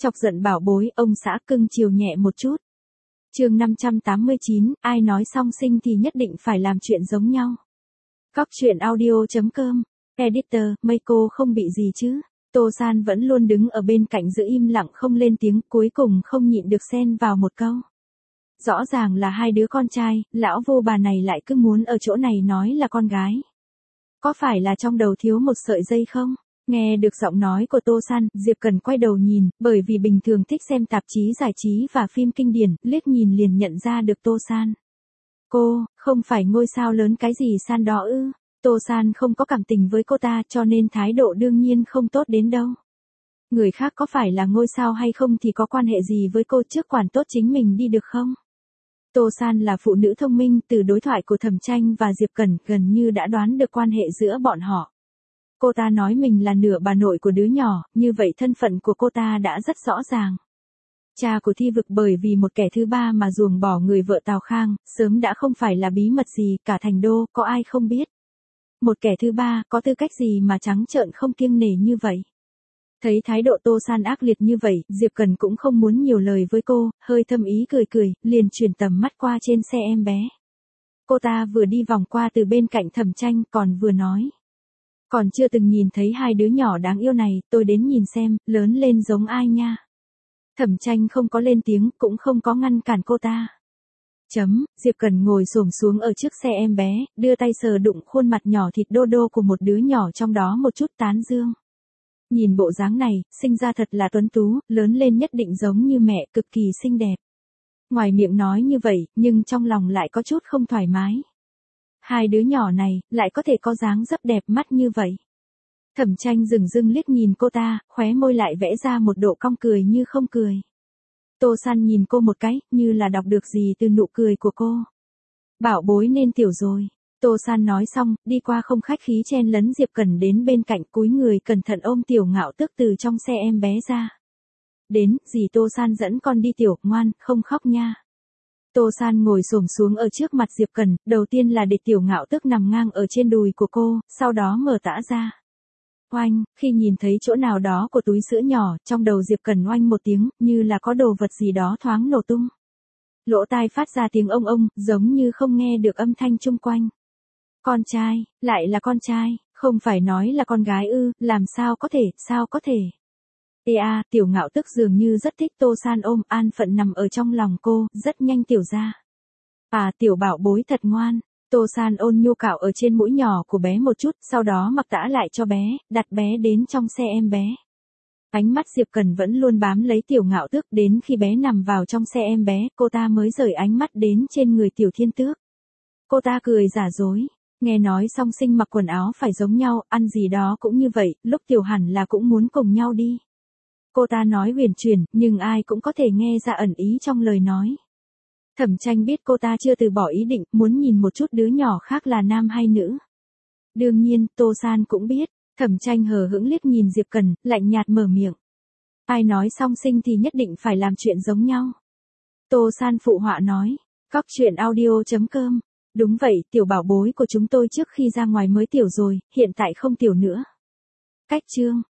Chọc giận bảo bối, ông xã cưng chiều nhẹ một chút. Chương 589, ai nói song sinh thì nhất định phải làm chuyện giống nhau. Góc truyện audio.com. Editor, Meiko không bị gì chứ? Tô San vẫn luôn đứng ở bên cạnh giữ im lặng không lên tiếng, cuối cùng không nhịn được xen vào một câu. Rõ ràng là hai đứa con trai, lão vô bà này lại cứ muốn ở chỗ này nói là con gái. Có phải là trong đầu thiếu một sợi dây không? Nghe được giọng nói của Tô San, Diệp Cần quay đầu nhìn, bởi vì bình thường thích xem tạp chí giải trí và phim kinh điển, liếc nhìn liền nhận ra được Tô San. Cô, không phải ngôi sao lớn cái gì San đó ư? Tô San không có cảm tình với cô ta cho nên thái độ đương nhiên không tốt đến đâu. Người khác có phải là ngôi sao hay không thì có quan hệ gì với cô, trước quản tốt chính mình đi được không? Tô San là phụ nữ thông minh, từ đối thoại của Thẩm Tranh và Diệp Cẩn gần như đã đoán được quan hệ giữa bọn họ. Cô ta nói mình là nửa bà nội của đứa nhỏ, như vậy thân phận của cô ta đã rất rõ ràng. Cha của Thi Vực bởi vì một kẻ thứ ba mà ruồng bỏ người vợ Tào Khang, sớm đã không phải là bí mật gì, cả thành đô, có ai không biết. Một kẻ thứ ba, có tư cách gì mà trắng trợn không kiêng nể như vậy? Thấy thái độ Tô San ác liệt như vậy, Diệp Cần cũng không muốn nhiều lời với cô, hơi thâm ý cười, liền chuyển tầm mắt qua trên xe em bé. Cô ta vừa đi vòng qua từ bên cạnh Thẩm Tranh còn vừa nói. Còn chưa từng nhìn thấy hai đứa nhỏ đáng yêu này, tôi đến nhìn xem, lớn lên giống ai nha. Thẩm Tranh không có lên tiếng, cũng không có ngăn cản cô ta. Diệp Cần ngồi xổm xuống ở trước xe em bé, đưa tay sờ đụng khuôn mặt nhỏ thịt đô đô của một đứa nhỏ trong đó một chút tán dương. Nhìn bộ dáng này, sinh ra thật là tuấn tú, lớn lên nhất định giống như mẹ, cực kỳ xinh đẹp. Ngoài miệng nói như vậy, nhưng trong lòng lại có chút không thoải mái. Hai đứa nhỏ này, lại có thể có dáng dấp đẹp mắt như vậy. Thẩm Tranh dửng dưng liếc nhìn cô ta, khóe môi lại vẽ ra một độ cong cười như không cười. Tô San nhìn cô một cái, như là đọc được gì từ nụ cười của cô. Bảo bối nên tiểu rồi. Tô San nói xong, đi qua không khách khí chen lấn Diệp Cần đến bên cạnh, cúi người cẩn thận ôm Tiểu Ngạo Tước từ trong xe em bé ra. Đến, dì Tô San dẫn con đi tiểu, ngoan, không khóc nha. Tô San ngồi xổm xuống ở trước mặt Diệp Cần, đầu tiên là để Tiểu Ngạo Tước nằm ngang ở trên đùi của cô, sau đó mở tã ra. Oanh, khi nhìn thấy chỗ nào đó của túi sữa nhỏ, trong đầu Diệp Cần oanh một tiếng, như là có đồ vật gì đó thoáng nổ tung. Lỗ tai phát ra tiếng ông, giống như không nghe được âm thanh chung quanh. Con trai, lại là con trai, không phải nói là con gái ư, làm sao có thể. Tiểu Ngạo Tước dường như rất thích Tô San ôm, an phận nằm ở trong lòng cô, rất nhanh tiểu ra. Tiểu bảo bối thật ngoan. Tô San ôn nhu cạo ở trên mũi nhỏ của bé một chút, sau đó mặc tã lại cho bé, đặt bé đến trong xe em bé. Ánh mắt Diệp Cần vẫn luôn bám lấy Tiểu Ngạo Tước, đến khi bé nằm vào trong xe em bé, cô ta mới rời ánh mắt đến trên người Tiểu Thiên Tước. Cô ta cười giả dối, nghe nói song sinh mặc quần áo phải giống nhau, ăn gì đó cũng như vậy, lúc tiểu hẳn là cũng muốn cùng nhau đi. Cô ta nói huyền chuyển, nhưng ai cũng có thể nghe ra ẩn ý trong lời nói. Thẩm Tranh biết cô ta chưa từ bỏ ý định, muốn nhìn một chút đứa nhỏ khác là nam hay nữ. Đương nhiên, Tô San cũng biết, Thẩm Tranh hờ hững liếc nhìn Diệp Cần, lạnh nhạt mở miệng. Ai nói song sinh thì nhất định phải làm chuyện giống nhau. Tô San phụ họa nói, góc truyện audio.com. Đúng vậy, tiểu bảo bối của chúng tôi trước khi ra ngoài mới tiểu rồi, hiện tại không tiểu nữa. Cách chương.